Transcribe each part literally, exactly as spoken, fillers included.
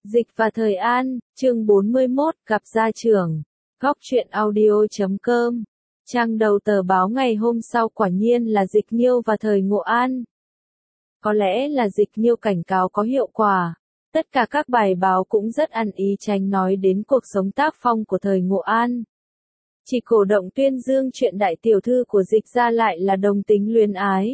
Dịch và Thời An, chương bốn mươi mốt, gặp gia trưởng. Góc truyện audio chấm com. Trang đầu tờ báo ngày hôm sau quả nhiên là Dịch Nhiêu và Thời Ngộ An. Có lẽ là Dịch Nhiêu cảnh cáo có hiệu quả. Tất cả các bài báo cũng rất ăn ý tránh nói đến cuộc sống tác phong của Thời Ngộ An. Chỉ cổ động tuyên dương chuyện đại tiểu thư của Dịch gia lại là đồng tính luyến ái.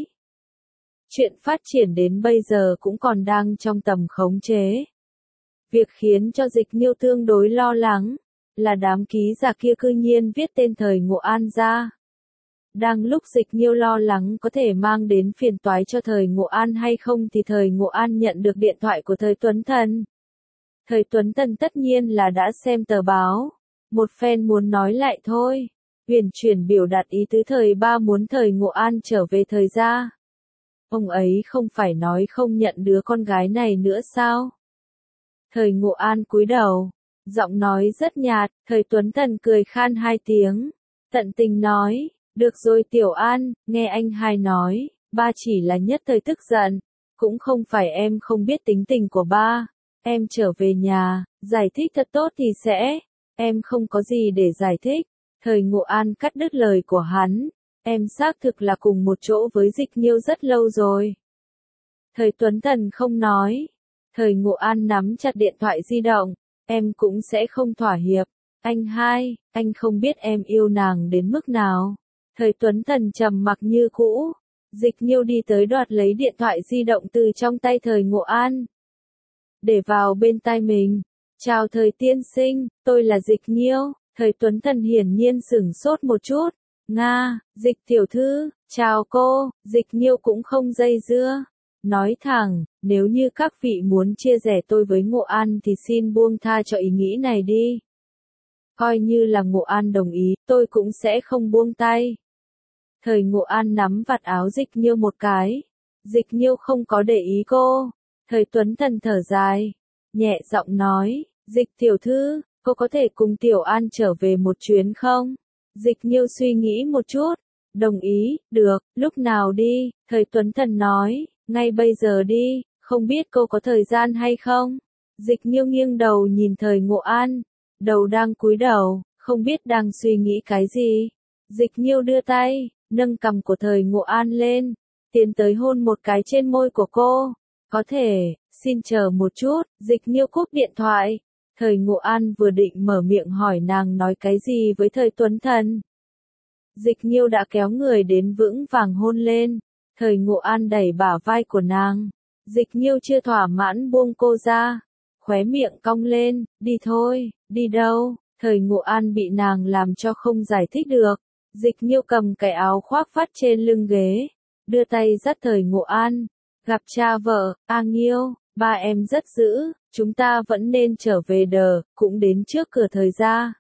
Chuyện phát triển đến bây giờ cũng còn đang trong tầm khống chế. Việc khiến cho Dịch Nhiêu tương đối lo lắng, là đám ký giả kia cư nhiên viết tên Thời Ngộ An ra. Đang lúc Dịch Nhiêu lo lắng có thể mang đến phiền toái cho Thời Ngộ An hay không thì Thời Ngộ An nhận được điện thoại của Thời Tuấn Thần. Thời Tuấn Thần tất nhiên là đã xem tờ báo. Một phen muốn nói lại thôi. Huyền chuyển biểu đạt ý tứ Thời ba muốn Thời Ngộ An trở về Thời gia. Ông ấy không phải nói không nhận đứa con gái này nữa sao? Thời Ngộ An cúi đầu, giọng nói rất nhạt, Thời Tuấn Thần cười khan hai tiếng, tận tình nói, được rồi Tiểu An, nghe anh hai nói, ba chỉ là nhất thời tức giận, cũng không phải em không biết tính tình của ba, em trở về nhà, giải thích thật tốt thì sẽ, em không có gì để giải thích. Thời Ngộ An cắt đứt lời của hắn, em xác thực là cùng một chỗ với Dịch Nhiêu rất lâu rồi. Thời Tuấn Thần không nói. Thời Ngộ An nắm chặt điện thoại di động, em cũng sẽ không thỏa hiệp. Anh hai, anh không biết em yêu nàng đến mức nào. Thời Tuấn Thần trầm mặc như cũ. Dịch Nhiêu đi tới đoạt lấy điện thoại di động từ trong tay Thời Ngộ An. Để vào bên tai mình. Chào Thời tiên sinh, tôi là Dịch Nhiêu. Thời Tuấn Thần hiển nhiên sửng sốt một chút. Nga, Dịch tiểu thư, chào cô. Dịch Nhiêu cũng không dây dưa. Nói thẳng, nếu như các vị muốn chia rẽ tôi với Ngộ An thì xin buông tha cho ý nghĩ này đi. Coi như là Ngộ An đồng ý, tôi cũng sẽ không buông tay. Thời Ngộ An nắm vạt áo Dịch Nhiêu một cái. Dịch Nhiêu không có để ý cô. Thời Tuấn Thần thở dài, nhẹ giọng nói, Dịch tiểu thư, cô có thể cùng Tiểu An trở về một chuyến không? Dịch Nhiêu suy nghĩ một chút, đồng ý, được, lúc nào đi? Thời Tuấn Thần nói. Ngay bây giờ đi, không biết cô có thời gian hay không? Dịch Nhiêu nghiêng đầu nhìn Thời Ngộ An, đầu đang cúi đầu, không biết đang suy nghĩ cái gì. Dịch Nhiêu đưa tay, nâng cằm của Thời Ngộ An lên, tiến tới hôn một cái trên môi của cô. Có thể, xin chờ một chút, Dịch Nhiêu cúp điện thoại. Thời Ngộ An vừa định mở miệng hỏi nàng nói cái gì với Thời Tuấn Thần. Dịch Nhiêu đã kéo người đến vững vàng hôn lên. Thời Ngộ An đẩy bả vai của nàng. Dịch Nhiêu chưa thỏa mãn buông cô ra. Khóe miệng cong lên, đi thôi, đi đâu? Thời Ngộ An bị nàng làm cho không giải thích được. Dịch Nhiêu cầm cái áo khoác phát trên lưng ghế. Đưa tay dắt Thời Ngộ An. Gặp cha vợ, A Nhiêu, ba em rất dữ, chúng ta vẫn nên trở về đờ, cũng đến trước cửa Thời gia.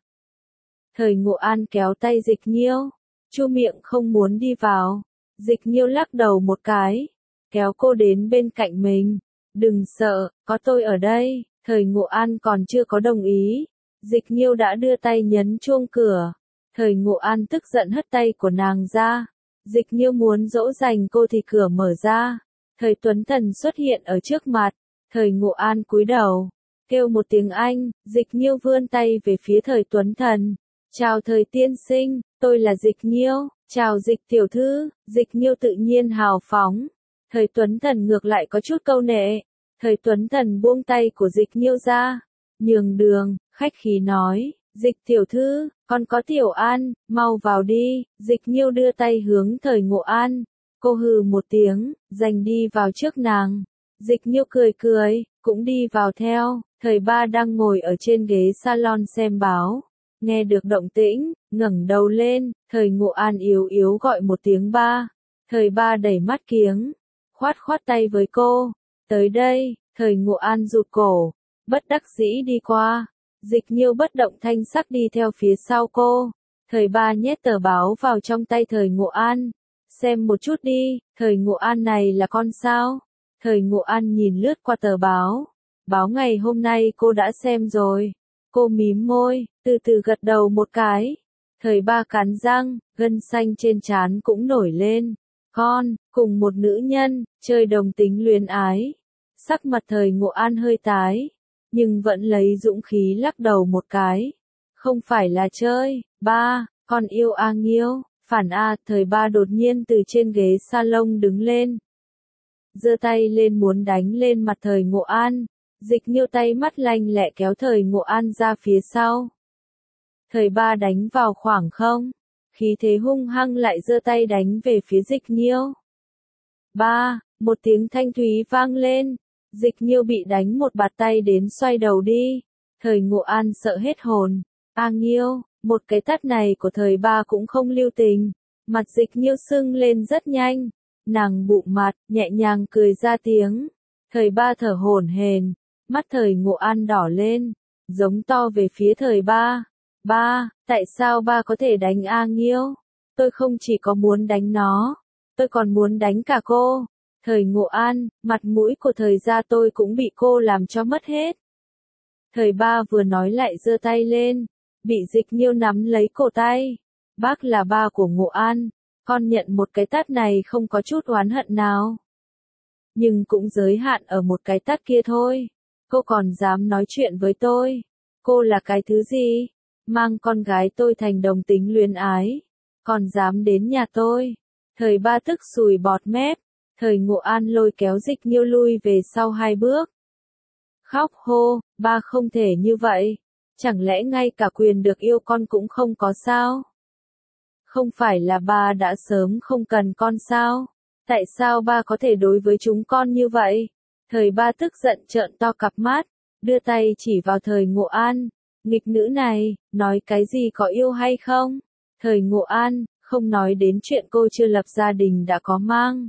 Thời Ngộ An kéo tay Dịch Nhiêu. Chu miệng không muốn đi vào. Dịch Nhiêu lắc đầu một cái, kéo cô đến bên cạnh mình. Đừng sợ, có tôi ở đây. Thời Ngộ An còn chưa có đồng ý. Dịch Nhiêu đã đưa tay nhấn chuông cửa. Thời Ngộ An tức giận hất tay của nàng ra. Dịch Nhiêu muốn dỗ dành cô thì cửa mở ra. Thời Tuấn Thần xuất hiện ở trước mặt. Thời Ngộ An cúi đầu, kêu một tiếng Anh. Dịch Nhiêu vươn tay về phía Thời Tuấn Thần. Chào Thời tiên sinh, tôi là Dịch Nhiêu. Chào Dịch tiểu thư. Dịch Nhiêu tự nhiên hào phóng. Thời Tuấn Thần ngược lại có chút câu nệ. Thời Tuấn Thần buông tay của Dịch Nhiêu ra, nhường đường, khách khí nói, Dịch tiểu thư, con có Tiểu An, mau vào đi. Dịch Nhiêu đưa tay hướng Thời Ngộ An. Cô hừ một tiếng, giành đi vào trước nàng. Dịch Nhiêu cười cười, cũng đi vào theo. Thời ba đang ngồi ở trên ghế salon xem báo. Nghe được động tĩnh, ngẩng đầu lên, Thời Ngộ An yếu yếu gọi một tiếng ba. Thời ba đẩy mắt kiếng, khoát khoát tay với cô. Tới đây. Thời Ngộ An rụt cổ, bất đắc dĩ đi qua. Dịch Nhiêu bất động thanh sắc đi theo phía sau cô. Thời ba nhét tờ báo vào trong tay Thời Ngộ An. Xem một chút đi, Thời Ngộ An này là con sao? Thời Ngộ An nhìn lướt qua tờ báo. Báo ngày hôm nay cô đã xem rồi. Cô mím môi, từ từ gật đầu một cái. Thời ba cắn răng, gân xanh trên trán cũng nổi lên. Con, cùng một nữ nhân, chơi đồng tính luyến ái. Sắc mặt Thời Ngộ An hơi tái. nhưng vẫn lấy dũng khí lắc đầu một cái. Không phải là chơi, ba, con yêu A Nghiêu. Phản A, thời ba đột nhiên từ trên ghế salon đứng lên. Giơ tay lên muốn đánh lên mặt thời Ngộ An. Dịch Nghiêu tay mắt lanh lẹ kéo thời Ngộ An ra phía sau. Thời ba đánh vào khoảng không. Khí thế hung hăng lại giơ tay đánh về phía Dịch Nghiêu. Ba, một tiếng thanh thúy vang lên. Dịch Nghiêu bị đánh một bạt tay đến xoay đầu đi. Thời Ngộ An sợ hết hồn. A Nghiêu, một cái tát này của thời ba cũng không lưu tình. Mặt Dịch Nghiêu sưng lên rất nhanh. Nàng bụng mặt, nhẹ nhàng cười ra tiếng. Thời ba thở hổn hển, mắt thời Ngộ An đỏ lên, giống to về phía thời ba. Ba, tại sao ba có thể đánh A Nghiêu? Tôi không chỉ có muốn đánh nó, tôi còn muốn đánh cả cô. Thời Ngộ An, mặt mũi của thời gia tôi cũng bị cô làm cho mất hết. Thời ba vừa nói lại giơ tay lên, bị Dịch Nghiêu nắm lấy cổ tay. Bác là ba của Ngộ An, con nhận một cái tát này không có chút oán hận nào. Nhưng cũng giới hạn ở một cái tát kia thôi. Cô còn dám nói chuyện với tôi. Cô là cái thứ gì? Mang con gái tôi thành đồng tính luyến ái. Còn dám đến nhà tôi. Thời ba tức sùi bọt mép. Thời Ngộ An lôi kéo Dịch Nghiêu lui về sau hai bước. Khóc hô, ba không thể như vậy. Chẳng lẽ ngay cả quyền được yêu con cũng không có sao? Không phải là ba đã sớm không cần con sao? Tại sao ba có thể đối với chúng con như vậy? Thời ba tức giận trợn to cặp mắt, đưa tay chỉ vào thời Ngộ An. Nghịch nữ này, nói cái gì có yêu hay không? Thời Ngộ An, không nói đến chuyện cô chưa lập gia đình đã có mang.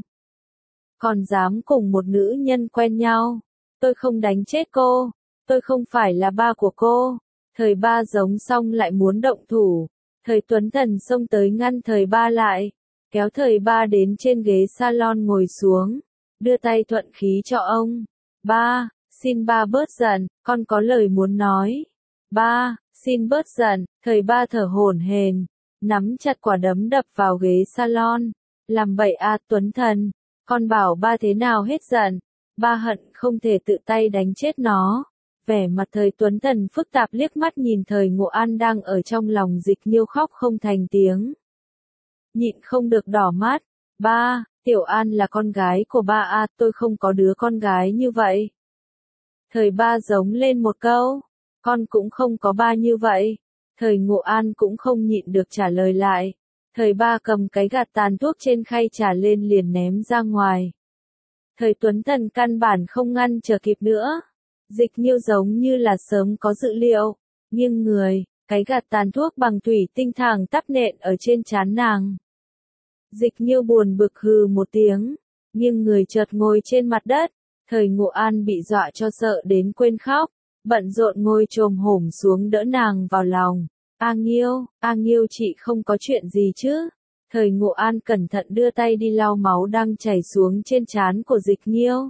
Còn dám cùng một nữ nhân quen nhau. Tôi không đánh chết cô. Tôi không phải là ba của cô. Thời ba giống xong lại muốn động thủ. Thời Tuấn Thần xông tới ngăn thời ba lại. Kéo thời ba đến trên ghế salon ngồi xuống. Đưa tay thuận khí cho ông. Ba, xin ba bớt giận, con có lời muốn nói. Ba, xin bớt giận, thời ba thở hổn hển, nắm chặt quả đấm đập vào ghế salon. Làm bậy a Tuấn Thần, con bảo ba thế nào hết giận. Ba hận không thể tự tay đánh chết nó. Vẻ mặt thời Tuấn Thần phức tạp liếc mắt nhìn thời Ngộ An đang ở trong lòng Dịch Nghiêu khóc không thành tiếng. Nhịn không được đỏ mắt. Ba, Tiểu An là con gái của ba a, tôi không có đứa con gái như vậy. Thời ba giống lên một câu. Con cũng không có ba như vậy. Thời Ngộ An cũng không nhịn được trả lời lại. Thời ba cầm cái gạt tàn thuốc trên khay trà lên liền ném ra ngoài. Thời Tuấn Thần căn bản không ngăn chờ kịp nữa. Dịch Nghiêu giống như là sớm có dự liệu. Nghiêng người, cái gạt tàn thuốc bằng thủy tinh thẳng tắp nện ở trên trán nàng. Dịch Nghiêu buồn bực hừ một tiếng, nghiêng người chợt ngồi trên mặt đất. Thời Ngộ An bị dọa cho sợ đến quên khóc, bận rộn ngồi chồm hổm xuống đỡ nàng vào lòng. A Nghiêu, A Nghiêu chị không có chuyện gì chứ? Thời Ngộ An cẩn thận đưa tay đi lau máu đang chảy xuống trên trán của Dịch Nghiêu.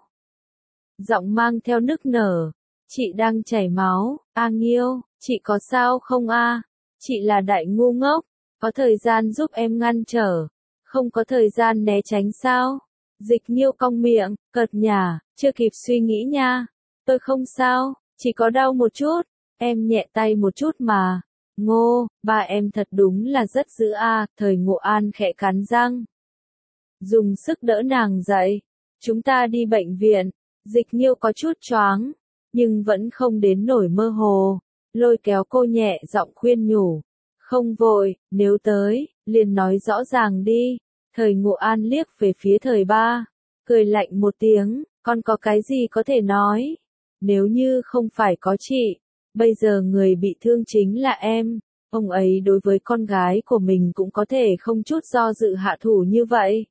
Giọng mang theo nức nở, chị đang chảy máu. A Nghiêu, chị có sao không a? Chị là đại ngu ngốc, có thời gian giúp em ngăn trở, không có thời gian né tránh sao? Dịch Nghiêu cong miệng, cợt nhả, chưa kịp suy nghĩ nha. Tôi không sao, chỉ có đau một chút, em nhẹ tay một chút mà. Ngô, ba em thật đúng là rất dữ a. Thời Ngộ An khẽ cắn răng, dùng sức đỡ nàng dậy. Chúng ta đi bệnh viện. Dịch Nghiêu có chút choáng, nhưng vẫn không đến nổi mơ hồ, lôi kéo cô nhẹ giọng khuyên nhủ. Không vội, nếu tới, liền nói rõ ràng đi. Thời Ngộ An liếc về phía thời ba, cười lạnh một tiếng, con có cái gì có thể nói? Nếu như không phải có chị, bây giờ người bị thương chính là em. Ông ấy đối với con gái của mình cũng có thể không chút do dự hạ thủ như vậy.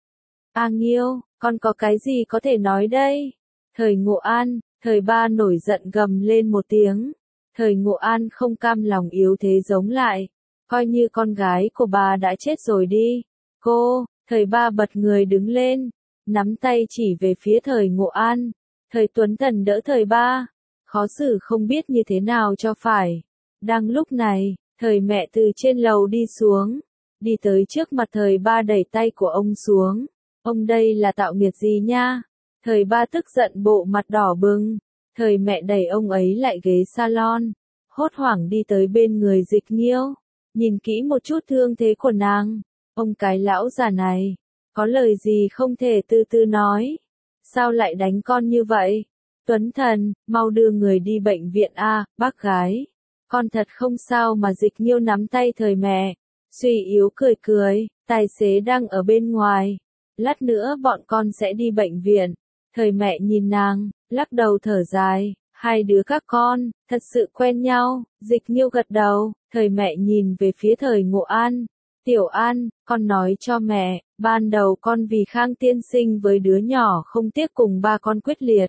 A Nghiêu, con có cái gì có thể nói đây? Thời Ngộ An, thời ba nổi giận gầm lên một tiếng. Thời Ngộ An không cam lòng yếu thế giống lại. Coi như con gái của bà đã chết rồi đi. Cô, thời ba bật người đứng lên, nắm tay chỉ về phía thời Ngộ An. Thời Tuấn Thần đỡ thời ba, khó xử không biết như thế nào cho phải. Đang lúc này, thời mẹ từ trên lầu đi xuống, đi tới trước mặt thời ba đẩy tay của ông xuống. Ông đây là tạo nghiệt gì nha? Thời ba tức giận bộ mặt đỏ bừng. Thời mẹ đẩy ông ấy lại ghế salon, hốt hoảng đi tới bên người Dịch Nghiêu, nhìn kỹ một chút thương thế của nàng. Ông cái lão già này, có lời gì không thể từ từ nói? Sao lại đánh con như vậy? Tuấn Thần, mau đưa người đi bệnh viện a, bác gái. Con thật không sao mà. Dịch Nghiêu nắm tay thời mẹ, suy yếu cười cười, tài xế đang ở bên ngoài. Lát nữa bọn con sẽ đi bệnh viện. Thời mẹ nhìn nàng, lắc đầu thở dài, hai đứa các con, thật sự quen nhau. Dịch Nghiêu gật đầu, thời mẹ nhìn về phía thời Ngộ An. Tiểu An, con nói cho mẹ, ban đầu con vì Khang tiên sinh với đứa nhỏ không tiếc cùng ba con quyết liệt.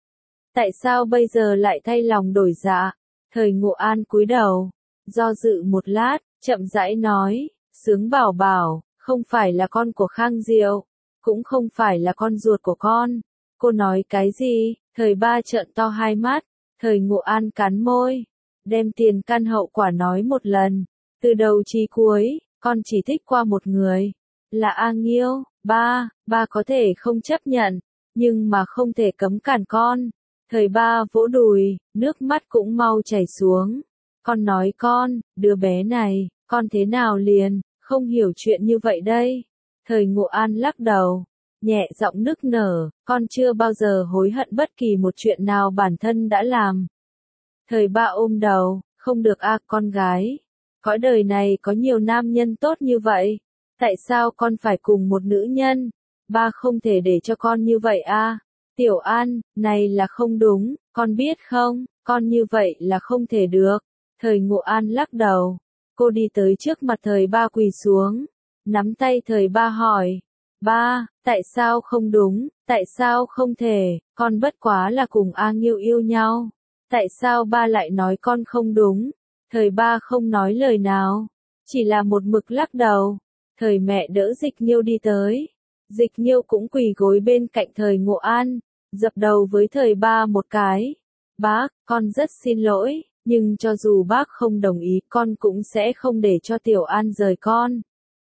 Tại sao bây giờ lại thay lòng đổi dạ? Thời Ngộ An cúi đầu, do dự một lát, chậm rãi nói, Sướng Bảo Bảo, không phải là con của Khang Diệu, cũng không phải là con ruột của con. Cô nói cái gì? Thời ba trợn to hai mắt, thời Ngộ An cắn môi, đem tiền căn hậu quả nói một lần, từ đầu chí cuối, con chỉ thích qua một người, là A Nghiêu. Ba, ba có thể không chấp nhận, nhưng mà không thể cấm cản con. Thời ba vỗ đùi, nước mắt cũng mau chảy xuống. Con nói con, đứa bé này, con thế nào liền, không hiểu chuyện như vậy đây. Thời Ngộ An lắc đầu, nhẹ giọng nức nở, con chưa bao giờ hối hận bất kỳ một chuyện nào bản thân đã làm. Thời ba ôm đầu, không được a con gái. Cõi đời này có nhiều nam nhân tốt như vậy. Tại sao con phải cùng một nữ nhân? Ba không thể để cho con như vậy a. Tiểu An, này là không đúng, con biết không, con như vậy là không thể được. Thời Ngộ An lắc đầu. Cô đi tới trước mặt thời ba quỳ xuống, nắm tay thời ba hỏi. Ba, tại sao không đúng, tại sao không thể, con bất quá là cùng A Nghiêu yêu nhau. Tại sao ba lại nói con không đúng? Thời ba không nói lời nào, chỉ là một mực lắc đầu. Thời mẹ đỡ Dịch Nghiêu đi tới. Dịch Nghiêu cũng quỳ gối bên cạnh thời Ngộ An, dập đầu với thời ba một cái. Bác, con rất xin lỗi, nhưng cho dù bác không đồng ý con cũng sẽ không để cho Tiểu An rời con.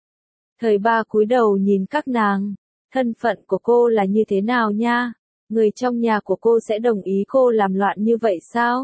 Thời ba cúi đầu nhìn các nàng, thân phận của cô là như thế nào nha? Người trong nhà của cô sẽ đồng ý cô làm loạn như vậy sao?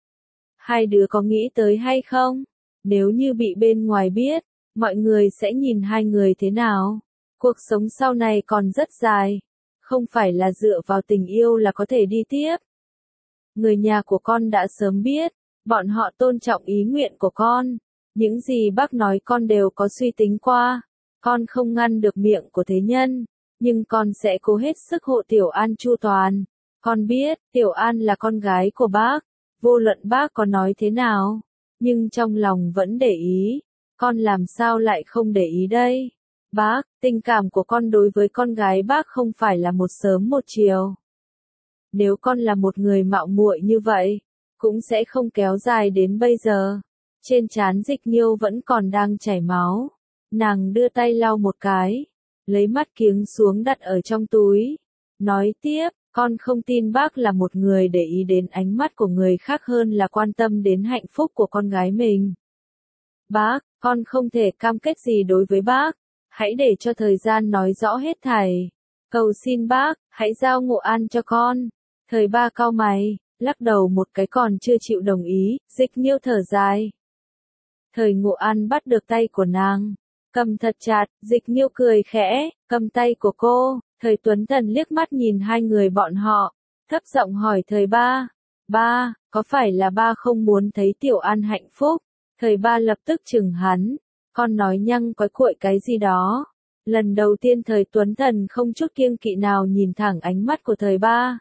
Hai đứa có nghĩ tới hay không? Nếu như bị bên ngoài biết, mọi người sẽ nhìn hai người thế nào? Cuộc sống sau này còn rất dài, không phải là dựa vào tình yêu là có thể đi tiếp. Người nhà của con đã sớm biết, bọn họ tôn trọng ý nguyện của con. Những gì bác nói con đều có suy tính qua. Con không ngăn được miệng của thế nhân, nhưng con sẽ cố hết sức hộ Tiểu An chu toàn. Con biết, Tiểu An là con gái của bác, vô luận bác có nói thế nào, nhưng trong lòng vẫn để ý. Con làm sao lại không để ý đây? Bác, tình cảm của con đối với con gái bác không phải là một sớm một chiều. Nếu con là một người mạo muội như vậy, cũng sẽ không kéo dài đến bây giờ. Trên trán Dịch Nghiêu vẫn còn đang chảy máu. Nàng đưa tay lau một cái, lấy mắt kiếng xuống đặt ở trong túi. Nói tiếp, con không tin bác là một người để ý đến ánh mắt của người khác hơn là quan tâm đến hạnh phúc của con gái mình. Bác, con không thể cam kết gì đối với bác. Hãy để cho thời gian nói rõ hết thảy. Cầu xin bác, hãy giao Ngộ An cho con. Thời ba cau mày, lắc đầu một cái còn chưa chịu đồng ý. Dịch Nghiêu thở dài. Thời Ngộ An bắt được tay của nàng, cầm thật chặt. Dịch Nghiêu cười khẽ, cầm tay của cô. Thời Tuấn Thần liếc mắt nhìn hai người bọn họ, thấp giọng hỏi thời ba. Ba, có phải là ba không muốn thấy Tiểu An hạnh phúc? Thời ba lập tức chừng hắn. Con nói nhăng có cuội cái gì đó. Lần đầu tiên thời Tuấn Thần không chút kiêng kỵ nào nhìn thẳng ánh mắt của thời ba.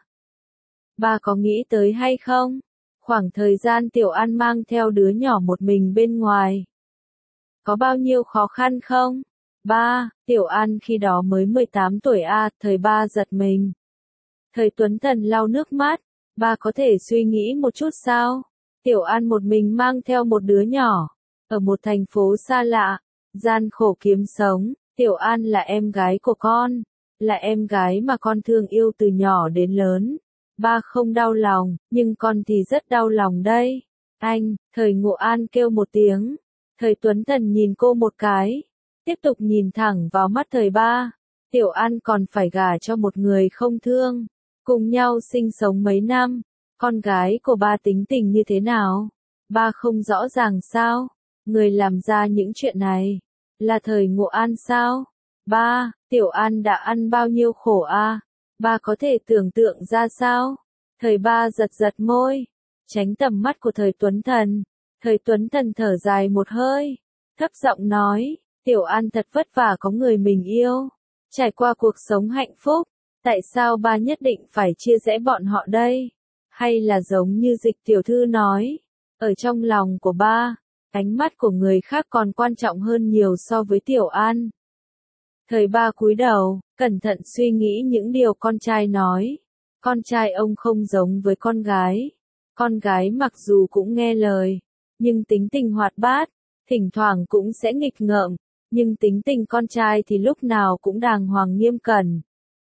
Ba có nghĩ tới hay không? Khoảng thời gian Tiểu An mang theo đứa nhỏ một mình bên ngoài. Có bao nhiêu khó khăn không? Ba, Tiểu An khi đó mới mười tám tuổi a, à, thời ba giật mình. Thời Tuấn Thần lau nước mắt. Ba có thể suy nghĩ một chút sao? Tiểu An một mình mang theo một đứa nhỏ. Ở một thành phố xa lạ, gian khổ kiếm sống, Tiểu An là em gái của con, là em gái mà con thương yêu từ nhỏ đến lớn. Ba không đau lòng, nhưng con thì rất đau lòng đây. Anh, thời Ngộ An kêu một tiếng. Thời Tuấn Thần nhìn cô một cái, tiếp tục nhìn thẳng vào mắt thời ba. Tiểu An còn phải gả cho một người không thương, cùng nhau sinh sống mấy năm, Con gái của ba tính tình như thế nào? Ba không rõ ràng sao? Người làm ra những chuyện này là thời Ngộ An sao? Ba, Tiểu An đã ăn bao nhiêu khổ a? Ba có thể tưởng tượng ra sao? Thời ba giật giật môi, tránh tầm mắt của thời Tuấn Thần. Thời Tuấn Thần thở dài một hơi, thấp giọng nói, Tiểu An thật vất vả có người mình yêu, trải qua cuộc sống hạnh phúc, tại sao ba nhất định phải chia rẽ bọn họ đây? Hay là giống như Dịch tiểu thư nói, ở trong lòng của ba, ánh mắt của người khác còn quan trọng hơn nhiều so với Tiểu An. Thời ba cúi đầu, cẩn thận suy nghĩ những điều con trai nói. Con trai ông không giống với con gái. Con gái mặc dù cũng nghe lời, nhưng tính tình hoạt bát, thỉnh thoảng cũng sẽ nghịch ngợm, nhưng tính tình con trai thì lúc nào cũng đàng hoàng nghiêm cẩn.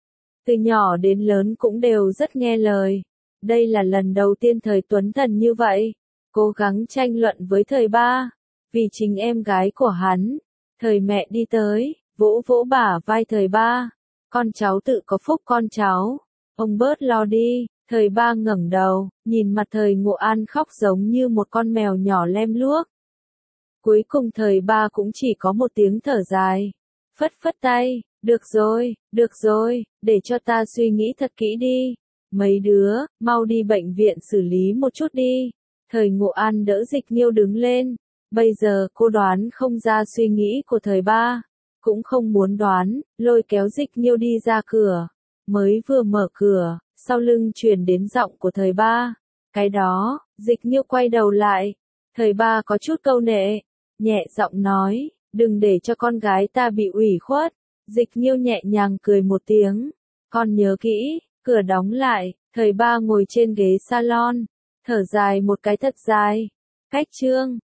Từ nhỏ đến lớn cũng đều rất nghe lời. Đây là lần đầu tiên thời Tuấn Thần như vậy, cố gắng tranh luận với thời ba, vì chính em gái của hắn. Thời mẹ đi tới, vỗ vỗ bả vai thời ba, con cháu tự có phúc con cháu, ông bớt lo đi. Thời ba ngẩng đầu, nhìn mặt thời Ngộ An khóc giống như một con mèo nhỏ lem luốc. Cuối cùng thời ba cũng chỉ có một tiếng thở dài, phất phất tay, được rồi, được rồi, để cho ta suy nghĩ thật kỹ đi. Mấy đứa, mau đi bệnh viện xử lý một chút đi. Thời Ngộ An đỡ Dịch Nghiêu đứng lên, bây giờ cô đoán không ra suy nghĩ của thời ba, cũng không muốn đoán, lôi kéo Dịch Nghiêu đi ra cửa, mới vừa mở cửa. Sau lưng truyền đến giọng của thời ba. Cái đó, Dịch Nghiêu quay đầu lại. Thời ba có chút câu nệ, nhẹ giọng nói, đừng để cho con gái ta bị ủy khuất. Dịch Nghiêu nhẹ nhàng cười một tiếng. Con nhớ kỹ, cửa đóng lại, thời ba ngồi trên ghế salon, thở dài một cái thật dài. Cách chương.